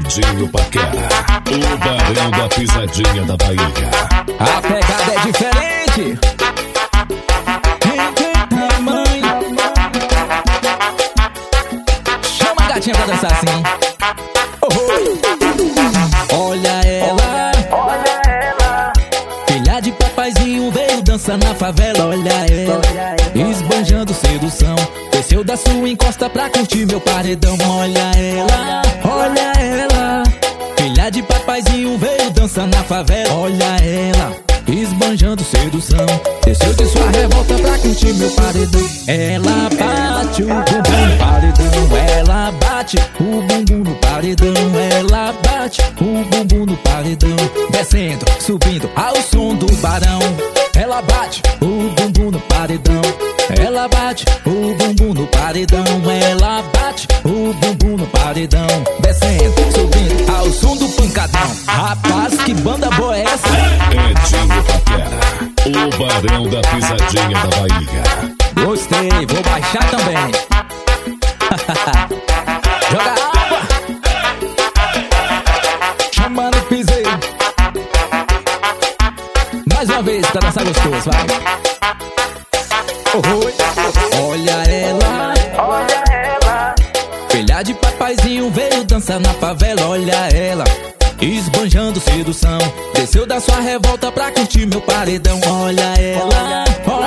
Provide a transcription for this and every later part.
Edinho Paquera, o barão da pisadinha da Bahia. A pegada é diferente. Mãe, chama a gatinha pra dançar assim. Olha ela, filha de papaizinho, veio dançar na favela. Olha ela, esbanjando sedução, desceu da sua encosta pra curtir meu paredão. Olha ela, filha de papaizinho, veio dançar na favela. Olha ela, esbanjando sedução, desceu de sua revolta pra curtir meu paredão. Ela bate o bumbum no paredão, ela bate o bumbum no paredão, ela bate o bumbum no paredão, descendo, subindo ao som do barão. Ela bate o bumbum no paredão, ela bate o bumbum no paredão, ela bate o bumbum no paredão, descendo, subindo ao som do pancadão. Rapaz, que banda boa é essa? Edinho Paquera, o barão da pisadinha da Bahia. Gostei, vou baixar também. Joga água, chamando o piseiro. Mais uma vez pra dançar gostoso, vai. Olha ela, filha de papaizinho, veio dançar na favela. Olha ela, esbanjando sedução, desceu da sua revolta pra curtir meu paredão. Olha ela,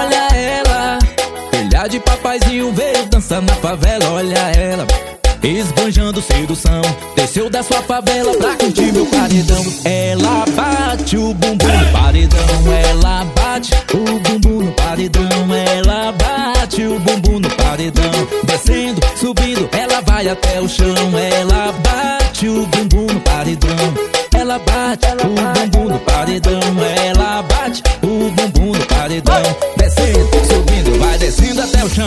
filha de papaizinho, veio dançar na favela. Olha ela, esbanjando sedução, desceu da sua favela pra curtir meu paredão. Ela bate o bumbum no paredão, ela bate o bumbum no paredão, ela bate o bumbum no paredão, descendo, subindo, ela vai até o chão. Ela bate o bumbum no paredão, ela bate o bumbum no paredão, ela bate o bumbum no paredão, descendo, subindo, vai descendo até o chão.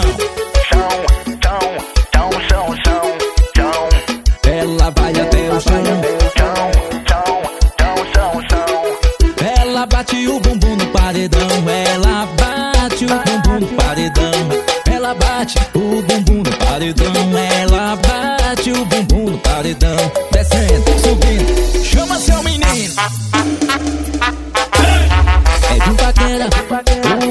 Ela vai até o chão. Ela bate o bumbum no paredão, ela bate o bumbum no paredão, ela bate o bumbum no paredão, ela bate o bumbum no paredão, descendo, subindo, chama seu menino. Edinho Paquera,